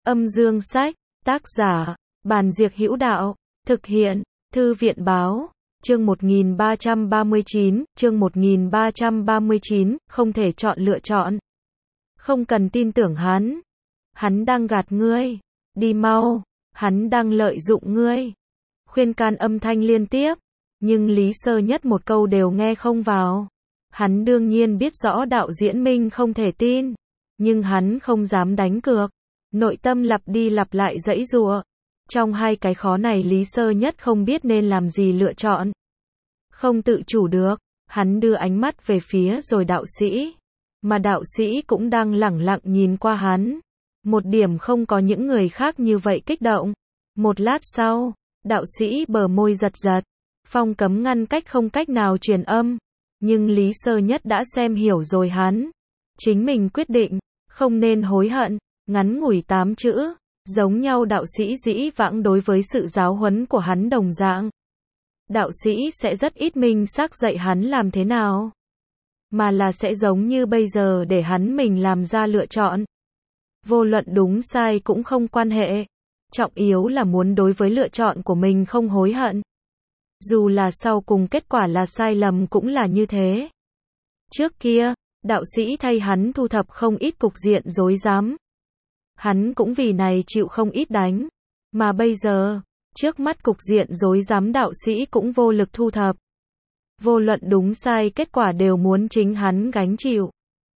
Âm dương sách, tác giả, Bàn Diệc Hữu Đạo, thực hiện, Thư viện báo, chương 1339, không thể chọn lựa chọn. Không cần tin tưởng hắn. Hắn đang gạt ngươi. Đi mau. Hắn đang lợi dụng ngươi. Khuyên can âm thanh liên tiếp. Nhưng Lý Sơ Nhất một câu đều nghe không vào. Hắn đương nhiên biết rõ đạo diễn Minh không thể tin. Nhưng hắn không dám đánh cược. Nội tâm lặp đi lặp lại giãy giụa. Trong hai cái khó này Lý Sơ Nhất không biết nên làm gì lựa chọn. Không tự chủ được, hắn đưa ánh mắt về phía rồi đạo sĩ. Mà đạo sĩ cũng đang lẳng lặng nhìn qua hắn. Một điểm không có những người khác như vậy kích động. Một lát sau, đạo sĩ bờ môi giật giật. Phong cấm ngăn cách không cách nào truyền âm. Nhưng Lý Sơ Nhất đã xem hiểu rồi hắn. Chính mình quyết định, không nên hối hận. Ngắn ngủi 8 chữ, giống nhau đạo sĩ dĩ vãng đối với sự giáo huấn của hắn đồng dạng. Đạo sĩ sẽ rất ít minh xác dạy hắn làm thế nào. Mà là sẽ giống như bây giờ để hắn mình làm ra lựa chọn. Vô luận đúng sai cũng không quan hệ. Trọng yếu là muốn đối với lựa chọn của mình không hối hận. Dù là sau cùng kết quả là sai lầm cũng là như thế. Trước kia, đạo sĩ thay hắn thu thập không ít cục diện rối rắm. Hắn cũng vì này chịu không ít đánh. Mà bây giờ, trước mắt cục diện rối rắm đạo sĩ cũng vô lực thu thập. Vô luận đúng sai kết quả đều muốn chính hắn gánh chịu.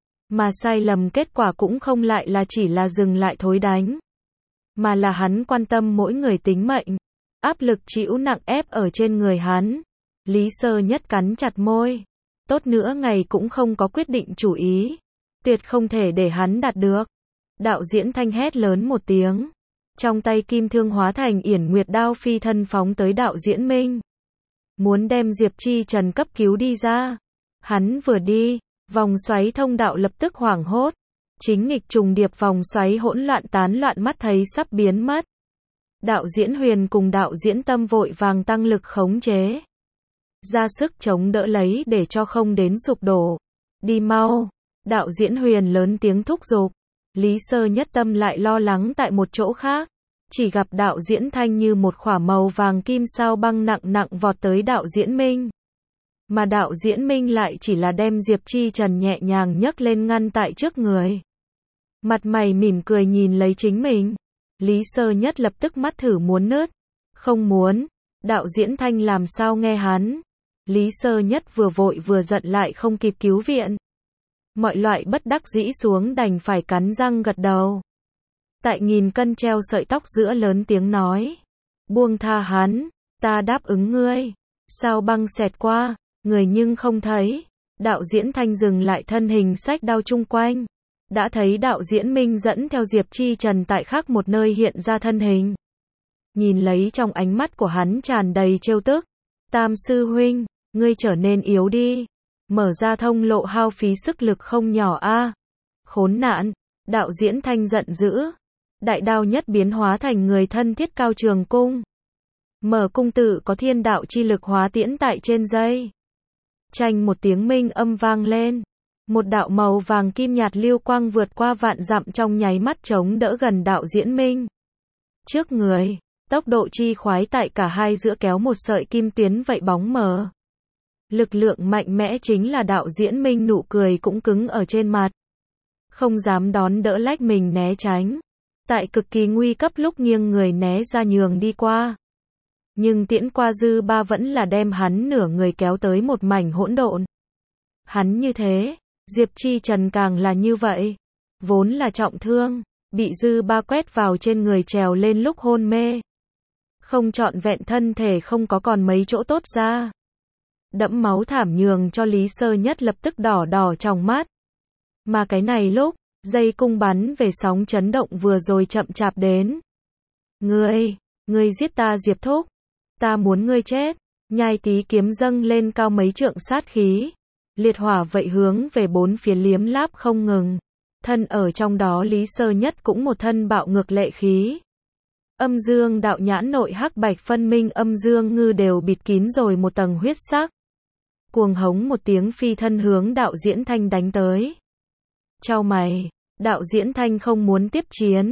Mà sai lầm kết quả cũng không lại là chỉ là dừng lại thối đánh. Mà là hắn quan tâm mỗi người tính mệnh. Áp lực chịu nặng ép ở trên người hắn. Lý Sơ Nhất cắn chặt môi. Tốt nữa ngày cũng không có quyết định chủ ý. Tuyệt không thể để hắn đạt được. Đạo diễn Thanh hét lớn một tiếng. Trong tay kim thương hóa thành yển nguyệt đao phi thân phóng tới đạo diễn Minh. Muốn đem Diệp Chi Trần cấp cứu đi ra. Hắn vừa đi, vòng xoáy thông đạo lập tức hoảng hốt. Chính nghịch trùng điệp vòng xoáy hỗn loạn tán loạn mắt thấy sắp biến mất. Đạo diễn Huyền cùng đạo diễn Tâm vội vàng tăng lực khống chế. Ra sức chống đỡ lấy để cho không đến sụp đổ. Đi mau. Đạo diễn Huyền lớn tiếng thúc giục. Lý Sơ Nhất tâm lại lo lắng tại một chỗ khác. Chỉ gặp đạo diễn Thanh như một khỏa màu vàng kim sao băng nặng nặng vọt tới đạo diễn Minh. Mà đạo diễn Minh lại chỉ là đem Diệp Chi Trần nhẹ nhàng nhấc lên ngăn tại trước người. Mặt mày mỉm cười nhìn lấy chính mình. Lý Sơ Nhất lập tức mắt thử muốn nứt. Không muốn. Đạo diễn Thanh làm sao nghe hắn. Lý Sơ Nhất vừa vội vừa giận lại không kịp cứu viện. Mọi loại bất đắc dĩ xuống đành phải cắn răng gật đầu. Tại nghìn cân treo sợi tóc giữa lớn tiếng nói. Buông tha hắn, ta đáp ứng ngươi. Sao băng xẹt qua, người nhưng không thấy. Đạo diễn Thanh dừng lại thân hình xách đao chung quanh. Đã thấy đạo diễn Minh dẫn theo Diệp Chi Trần tại khác một nơi hiện ra thân hình. Nhìn lấy trong ánh mắt của hắn tràn đầy trêu tức. Tam sư huynh, ngươi trở nên yếu đi. Mở ra thông lộ hao phí sức lực không nhỏ a. Khốn nạn, đạo diễn Thanh giận dữ. Đại đao nhất biến hóa thành người thân thiết Cao Trường Cung. Mở cung tự có thiên đạo chi lực hóa tiễn tại trên dây. Chanh một tiếng minh âm vang lên. Một đạo màu vàng kim nhạt lưu quang vượt qua vạn dặm trong nháy mắt chống đỡ gần đạo diễn Minh. Trước người, tốc độ chi khoái tại cả hai giữa kéo một sợi kim tuyến vậy bóng mờ. Lực lượng mạnh mẽ chính là đạo diễn Minh nụ cười cũng cứng ở trên mặt. Không dám đón đỡ lách mình né tránh. Tại cực kỳ nguy cấp lúc nghiêng người né ra nhường đi qua. Nhưng tiễn qua dư ba vẫn là đem hắn nửa người kéo tới một mảnh hỗn độn. Hắn như thế, Diệp Chi Trần càng là như vậy. Vốn là trọng thương, bị dư ba quét vào trên người trèo lên lúc hôn mê. Không trọn vẹn thân thể không có còn mấy chỗ tốt ra. Đẫm máu thảm nhường cho Lý Sơ Nhất lập tức đỏ đỏ trong mắt. Mà cái này lúc, dây cung bắn về sóng chấn động vừa rồi chậm chạp đến. Ngươi giết ta Diệp Thúc. Ta muốn ngươi chết. Nhai tí kiếm dâng lên cao mấy trượng sát khí. Liệt hỏa vậy hướng về bốn phía liếm láp không ngừng. Thân ở trong đó Lý Sơ Nhất cũng một thân bạo ngược lệ khí. Âm dương đạo nhãn nội hắc bạch phân minh âm dương ngư đều bịt kín rồi một tầng huyết sắc. Cuồng hống một tiếng phi thân hướng đạo diễn Thanh đánh tới. Chau mày, đạo diễn Thanh không muốn tiếp chiến.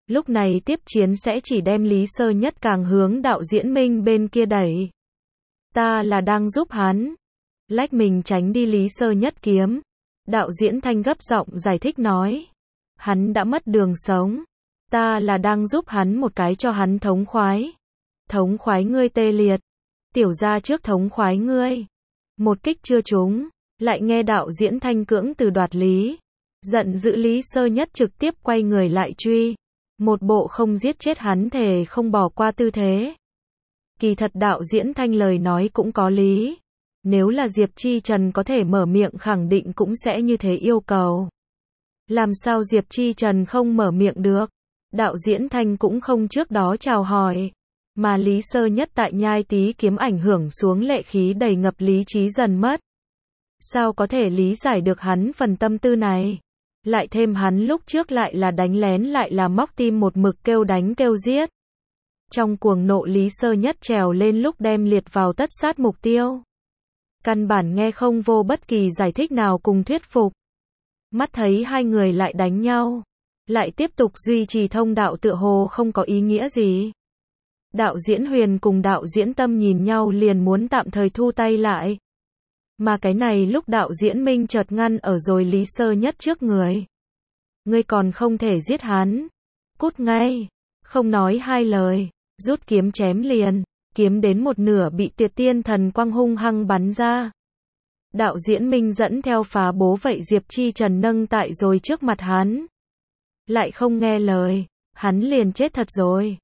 Lúc này tiếp chiến sẽ chỉ đem Lý Sơ Nhất càng hướng đạo diễn Minh bên kia đẩy. Ta là đang giúp hắn. Lách mình tránh đi Lý Sơ Nhất kiếm. Đạo diễn Thanh gấp giọng giải thích nói. Hắn đã mất đường sống. Ta là đang giúp hắn một cái cho hắn thống khoái. Thống khoái ngươi tê liệt. Tiểu gia trước thống khoái ngươi. Một kích chưa trúng. Lại nghe đạo diễn Thanh cưỡng từ đoạt lý. Giận dữ Lý Sơ Nhất trực tiếp quay người lại truy. Một bộ không giết chết hắn thề không bỏ qua tư thế. Kỳ thật đạo diễn Thanh lời nói cũng có lý. Nếu là Diệp Chi Trần có thể mở miệng khẳng định cũng sẽ như thế yêu cầu. Làm sao Diệp Chi Trần không mở miệng được? Đạo diễn Thanh cũng không trước đó chào hỏi. Mà Lý Sơ Nhất tại nhai tí kiếm ảnh hưởng xuống lệ khí đầy ngập lý trí dần mất. Sao có thể lý giải được hắn phần tâm tư này? Lại thêm hắn lúc trước lại là đánh lén lại là móc tim một mực kêu đánh kêu giết. Trong cuồng nộ Lý Sơ Nhất trèo lên lúc đem liệt vào tất sát mục tiêu. Căn bản nghe không vô bất kỳ giải thích nào cùng thuyết phục. Mắt thấy hai người lại đánh nhau. Lại tiếp tục duy trì thông đạo tựa hồ không có ý nghĩa gì. Đạo diễn Huyền cùng đạo diễn Tâm nhìn nhau liền muốn tạm thời thu tay lại. Mà cái này lúc đạo diễn Minh chợt ngăn ở rồi Lý Sơ Nhất trước người. Ngươi còn không thể giết hắn. Cút ngay. Không nói hai lời. Rút kiếm chém liền. Kiếm đến một nửa bị Tuyệt Tiên Thần Quang hung hăng bắn ra. Đạo diễn Minh dẫn theo phá bố vậy Diệp Chi Trần nâng tại rồi trước mặt hắn. Lại không nghe lời. Hắn liền chết thật rồi.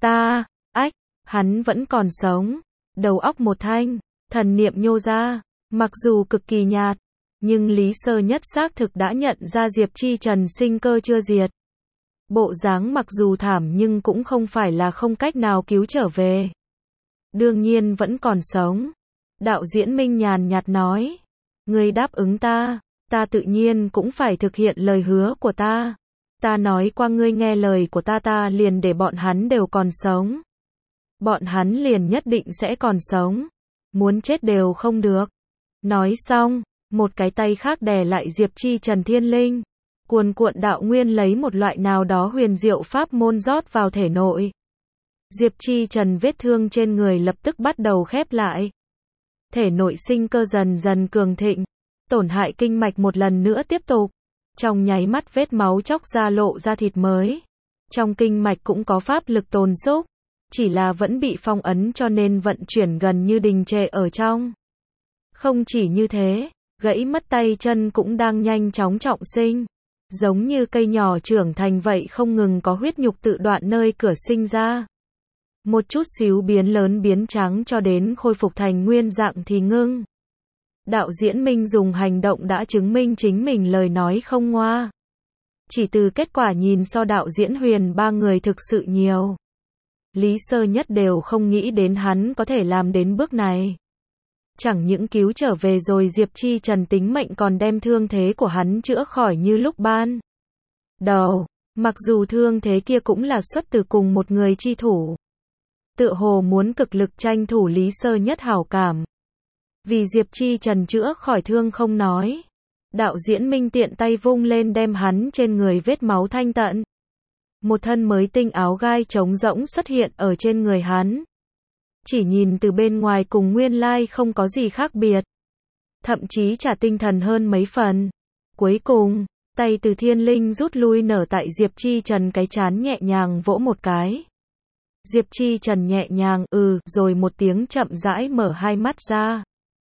Hắn vẫn còn sống. Đầu óc một thanh. Thần niệm nhô ra. Mặc dù cực kỳ nhạt, nhưng Lý Sơ Nhất xác thực đã nhận ra Diệp Chi Trần sinh cơ chưa diệt. Bộ dáng mặc dù thảm nhưng cũng không phải là không cách nào cứu trở về. Đương nhiên vẫn còn sống. Đạo diễn Minh nhàn nhạt nói. Ngươi đáp ứng ta, ta tự nhiên cũng phải thực hiện lời hứa của ta. Ta nói qua ngươi nghe lời của ta liền để bọn hắn đều còn sống. Bọn hắn liền nhất định sẽ còn sống. Muốn chết đều không được. Nói xong, một cái tay khác đè lại Diệp Chi Trần thiên linh. Cuồn cuộn đạo nguyên lấy một loại nào đó huyền diệu pháp môn rót vào thể nội. Diệp Chi Trần vết thương trên người lập tức bắt đầu khép lại. Thể nội sinh cơ dần dần cường thịnh. Tổn hại kinh mạch một lần nữa tiếp tục. Trong nháy mắt vết máu chóc ra lộ ra thịt mới. Trong kinh mạch cũng có pháp lực tồn xúc. Chỉ là vẫn bị phong ấn cho nên vận chuyển gần như đình trệ ở trong. Không chỉ như thế, gãy mất tay chân cũng đang nhanh chóng trọng sinh. Giống như cây nhỏ trưởng thành vậy không ngừng có huyết nhục tự đoạn nơi cửa sinh ra. Một chút xíu biến lớn biến trắng cho đến khôi phục thành nguyên dạng thì ngưng. Đạo diễn Minh dùng hành động đã chứng minh chính mình lời nói không ngoa. Chỉ từ kết quả nhìn so đạo diễn Huyền ba người thực sự nhiều. Lý Sơ Nhất đều không nghĩ đến hắn có thể làm đến bước này. Chẳng những cứu trở về rồi Diệp Chi Trần tính mệnh còn đem thương thế của hắn chữa khỏi như lúc ban đầu. Mặc dù thương thế kia cũng là xuất từ cùng một người chi thủ. Tựa hồ muốn cực lực tranh thủ Lý Sơ Nhất hảo cảm. Vì Diệp Chi Trần chữa khỏi thương không nói. Đạo diễn Minh tiện tay vung lên đem hắn trên người vết máu thanh tận. Một thân mới tinh áo gai trống rỗng xuất hiện ở trên người hắn. Chỉ nhìn từ bên ngoài cùng nguyên lai không có gì khác biệt. Thậm chí trả tinh thần hơn mấy phần. Cuối cùng, tay từ thiên linh rút lui nở tại Diệp Chi Trần cái trán nhẹ nhàng vỗ một cái. Diệp Chi Trần nhẹ nhàng rồi một tiếng chậm rãi mở hai mắt ra.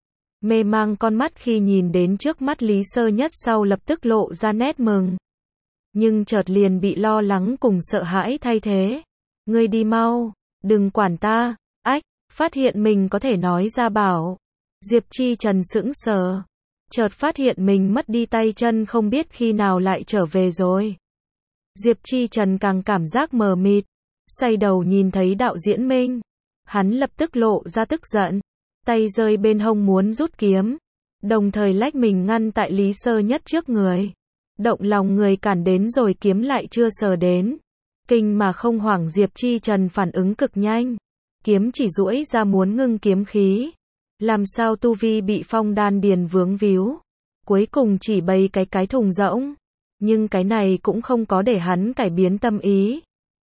Mê mang con mắt khi nhìn đến trước mắt Lý Sơ Nhất sau lập tức lộ ra nét mừng. Nhưng chợt liền bị lo lắng cùng sợ hãi thay thế. Ngươi đi mau, đừng quản ta. Phát hiện mình có thể nói ra bảo. Diệp Chi Trần sững sờ. Chợt phát hiện mình mất đi tay chân không biết khi nào lại trở về rồi. Diệp Chi Trần càng cảm giác mờ mịt. Xoay đầu nhìn thấy đạo diễn Minh. Hắn lập tức lộ ra tức giận. Tay rơi bên hông muốn rút kiếm. Đồng thời lách mình ngăn tại Lý Sơ Nhất trước người. Động lòng người cản đến rồi kiếm lại chưa sờ đến. Kinh mà không hoảng Diệp Chi Trần phản ứng cực nhanh. Kiếm chỉ duỗi ra muốn ngưng kiếm khí. Làm sao tu vi bị phong đan điền vướng víu. Cuối cùng chỉ bày cái thùng rỗng. Nhưng cái này cũng không có để hắn cải biến tâm ý.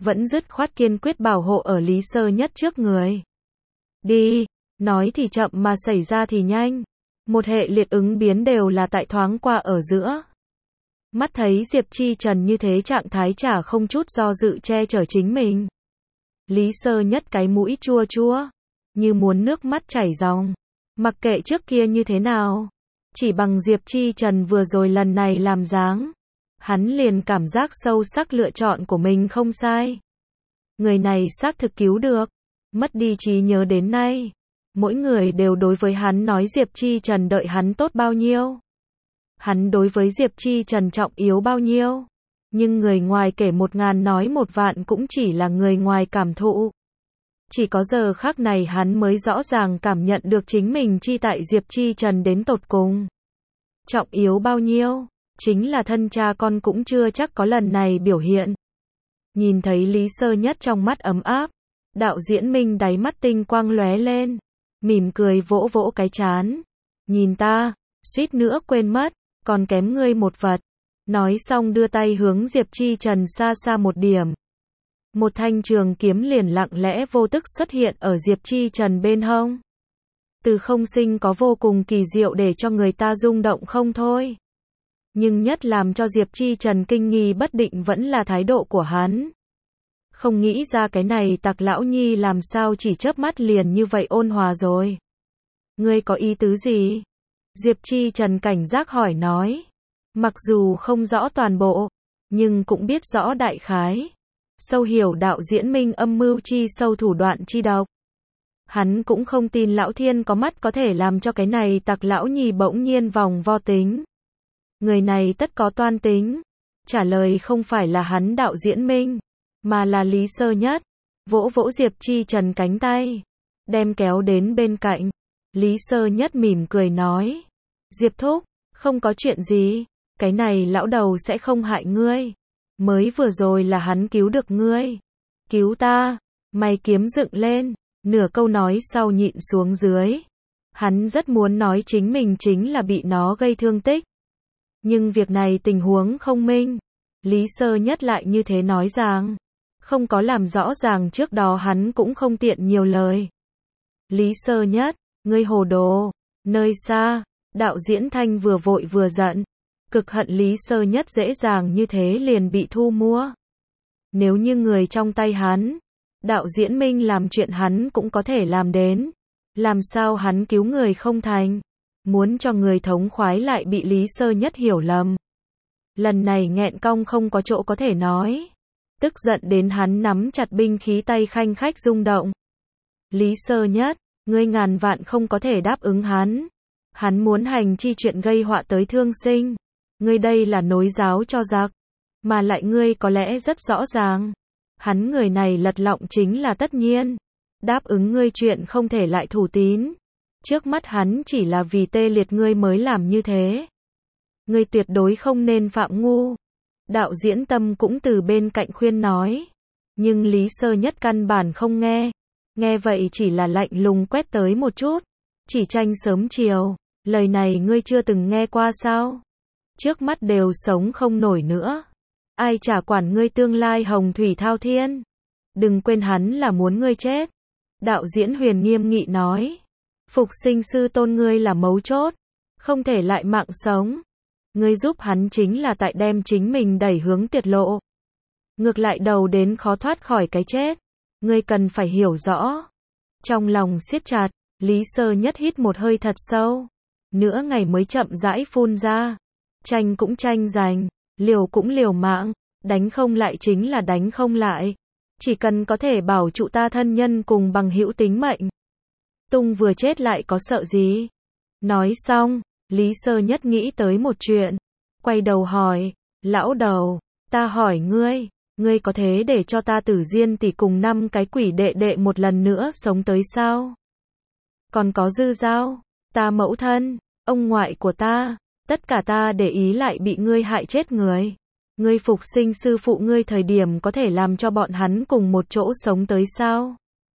vẫn dứt khoát kiên quyết bảo hộ ở Lý Sơ Nhất trước người. Đi, nói thì chậm mà xảy ra thì nhanh. Một hệ liệt ứng biến đều là tại thoáng qua ở giữa. Mắt thấy Diệp Chi Trần như thế trạng thái chả không chút do dự che chở chính mình. Lý Sơ Nhất cái mũi chua chua, như muốn nước mắt chảy ròng. Mặc kệ trước kia như thế nào, chỉ bằng Diệp Chi Trần vừa rồi lần này làm dáng, hắn liền cảm giác sâu sắc lựa chọn của mình không sai. Người này xác thực cứu được, mất đi trí nhớ đến nay. Mỗi người đều đối với hắn nói Diệp Chi Trần đợi hắn tốt bao nhiêu. Hắn đối với Diệp Chi Trần trọng yếu bao nhiêu. Nhưng người ngoài kể 1000 nói 1 vạn cũng chỉ là người ngoài cảm thụ. Chỉ có giờ khắc này hắn mới rõ ràng cảm nhận được chính mình chi tại Diệp Chi Trần đến tột cùng. Trọng yếu bao nhiêu, chính là thân cha con cũng chưa chắc có lần này biểu hiện. Nhìn thấy Lý Sơ Nhất trong mắt ấm áp, đạo diễn Minh đáy mắt tinh quang lóe lên, mỉm cười vỗ vỗ cái trán. Nhìn ta, suýt nữa quên mất, còn kém ngươi một vật. Nói xong đưa tay hướng Diệp Chi Trần xa xa một điểm. Một thanh trường kiếm liền lặng lẽ vô tức xuất hiện ở Diệp Chi Trần bên hông. Từ không sinh có vô cùng kỳ diệu để cho người ta rung động không thôi. Nhưng nhất làm cho Diệp Chi Trần kinh nghi bất định vẫn là thái độ của hắn. Không nghĩ ra cái này tặc lão nhi làm sao chỉ chớp mắt liền như vậy ôn hòa rồi. Ngươi có ý tứ gì? Diệp Chi Trần cảnh giác hỏi nói. Mặc dù không rõ toàn bộ, nhưng cũng biết rõ đại khái. Sâu hiểu đạo diễn Minh âm mưu chi sâu thủ đoạn chi độc. Hắn cũng không tin lão thiên có mắt có thể làm cho cái này tặc lão nhi bỗng nhiên vòng vo tính. Người này tất có toan tính. Trả lời không phải là hắn đạo diễn Minh, mà là Lý Sơ Nhất. Vỗ vỗ Diệp Chi Trần cánh tay, đem kéo đến bên cạnh. Lý Sơ Nhất mỉm cười nói. Diệp thúc, không có chuyện gì, cái này lão đầu sẽ không hại ngươi. Mới vừa rồi là hắn cứu được ngươi. Cứu ta, mày kiếm dựng lên, nửa câu nói sau nhịn xuống dưới. Hắn rất muốn nói chính mình chính là bị nó gây thương tích. Nhưng việc này tình huống không minh. Lý Sơ Nhất lại như thế nói rằng. Không có làm rõ ràng trước đó hắn cũng không tiện nhiều lời. Lý Sơ Nhất, ngươi hồ đồ. Nơi xa, đạo diễn Thanh vừa vội vừa giận. Cực hận Lý Sơ Nhất dễ dàng như thế liền bị thu mua. Nếu như người trong tay hắn, đạo diễn Minh làm chuyện hắn cũng có thể làm đến. Làm sao hắn cứu người không thành? Muốn cho người thống khoái lại bị Lý Sơ Nhất hiểu lầm. Lần này nghẹn cong không có chỗ có thể nói. Tức giận đến hắn nắm chặt binh khí tay khanh khách rung động. Lý Sơ Nhất, ngươi ngàn vạn không có thể đáp ứng hắn. Hắn muốn hành chi chuyện gây họa tới thương sinh. Ngươi đây là nối giáo cho giặc. Mà lại ngươi có lẽ rất rõ ràng. Hắn người này lật lọng chính là tất nhiên. Đáp ứng ngươi chuyện không thể lại thủ tín. Trước mắt hắn chỉ là vì tê liệt ngươi mới làm như thế. Ngươi tuyệt đối không nên phạm ngu. Đạo diễn Tâm cũng từ bên cạnh khuyên nói. Nhưng Lý Sơ Nhất căn bản không nghe. Nghe vậy chỉ là lạnh lùng quét tới một chút. Chỉ tranh sớm chiều. Lời này ngươi chưa từng nghe qua sao? Trước mắt đều sống không nổi nữa. Ai chả quản ngươi tương lai hồng thủy thao thiên. Đừng quên hắn là muốn ngươi chết. Đạo diễn Huyền nghiêm nghị nói. Phục sinh sư tôn ngươi là mấu chốt. Không thể lại mạng sống. Ngươi giúp hắn chính là tại đem chính mình đẩy hướng tiệt lộ. Ngược lại đầu đến khó thoát khỏi cái chết. Ngươi cần phải hiểu rõ. Trong lòng siết chặt, Lý Sơ Nhất hít một hơi thật sâu. Nửa ngày mới chậm rãi phun ra. Tranh cũng tranh giành, liều cũng liều mạng, đánh không lại chính là đánh không lại. Chỉ cần có thể bảo trụ ta thân nhân cùng bằng hữu tính mệnh. Tung vừa chết lại có sợ gì? Nói xong, Lý Sơ Nhất nghĩ tới một chuyện. Quay đầu hỏi, lão đầu, ta hỏi ngươi, ngươi có thế để cho ta Tử Diên tỷ cùng 5 cái quỷ đệ đệ một lần nữa sống tới sao? Còn có Dư Giao, ta mẫu thân, ông ngoại của ta, tất cả ta để ý lại bị ngươi hại chết người. Ngươi phục sinh sư phụ ngươi thời điểm có thể làm cho bọn hắn cùng một chỗ sống tới sao?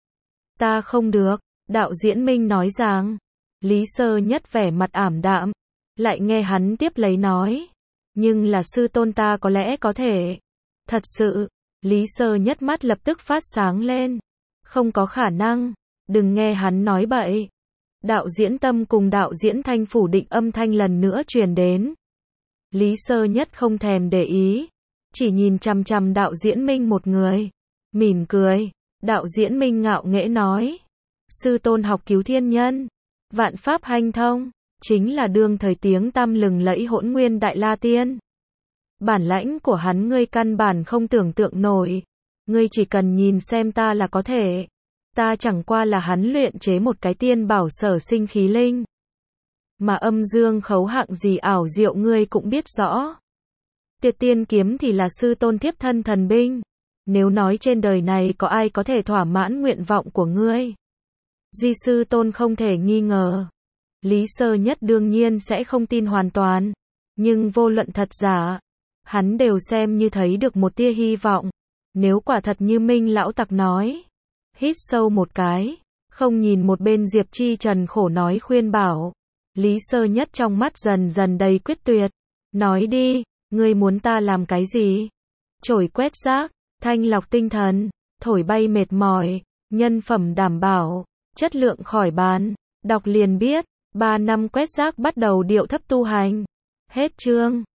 Ta không được, đạo diễn Minh nói rằng. Lý Sơ Nhất vẻ mặt ảm đạm, lại nghe hắn tiếp lấy nói. Nhưng là sư tôn ta có lẽ có thể. Thật sự, Lý Sơ Nhất mắt lập tức phát sáng lên. Không có khả năng, đừng nghe hắn nói bậy. Đạo diễn Tâm cùng đạo diễn Thanh phủ định âm thanh lần nữa truyền đến. Lý Sơ Nhất không thèm để ý, chỉ nhìn chằm chằm đạo diễn Minh một người, mỉm cười. Đạo diễn Minh ngạo nghễ nói, sư tôn học cứu thiên nhân, vạn pháp hanh thông, chính là đương thời tiếng tăm lừng lẫy Hỗn Nguyên Đại La Tiên. Bản lãnh của hắn ngươi căn bản không tưởng tượng nổi, ngươi chỉ cần nhìn xem ta là có thể. Ta chẳng qua là hắn luyện chế một cái tiên bảo sở sinh khí linh. Mà âm dương khấu hạng gì ảo diệu ngươi cũng biết rõ. Tiệt tiên kiếm thì là sư tôn thiếp thân thần binh. Nếu nói trên đời này có ai có thể thỏa mãn nguyện vọng của ngươi, Di sư tôn không thể nghi ngờ. Lý Sơ Nhất đương nhiên sẽ không tin hoàn toàn, nhưng vô luận thật giả, hắn đều xem như thấy được một tia hy vọng. Nếu quả thật như Minh lão tặc nói. Hít sâu một cái, không nhìn một bên Diệp Chi Trần khổ nói khuyên bảo. Lý Sơ Nhất trong mắt dần dần đầy quyết tuyệt. Nói đi, ngươi muốn ta làm cái gì? Chổi quét rác, thanh lọc tinh thần, thổi bay mệt mỏi, nhân phẩm đảm bảo, chất lượng khỏi bàn. Đọc liền biết, 3 năm quét rác bắt đầu điệu thấp tu hành. Hết chương.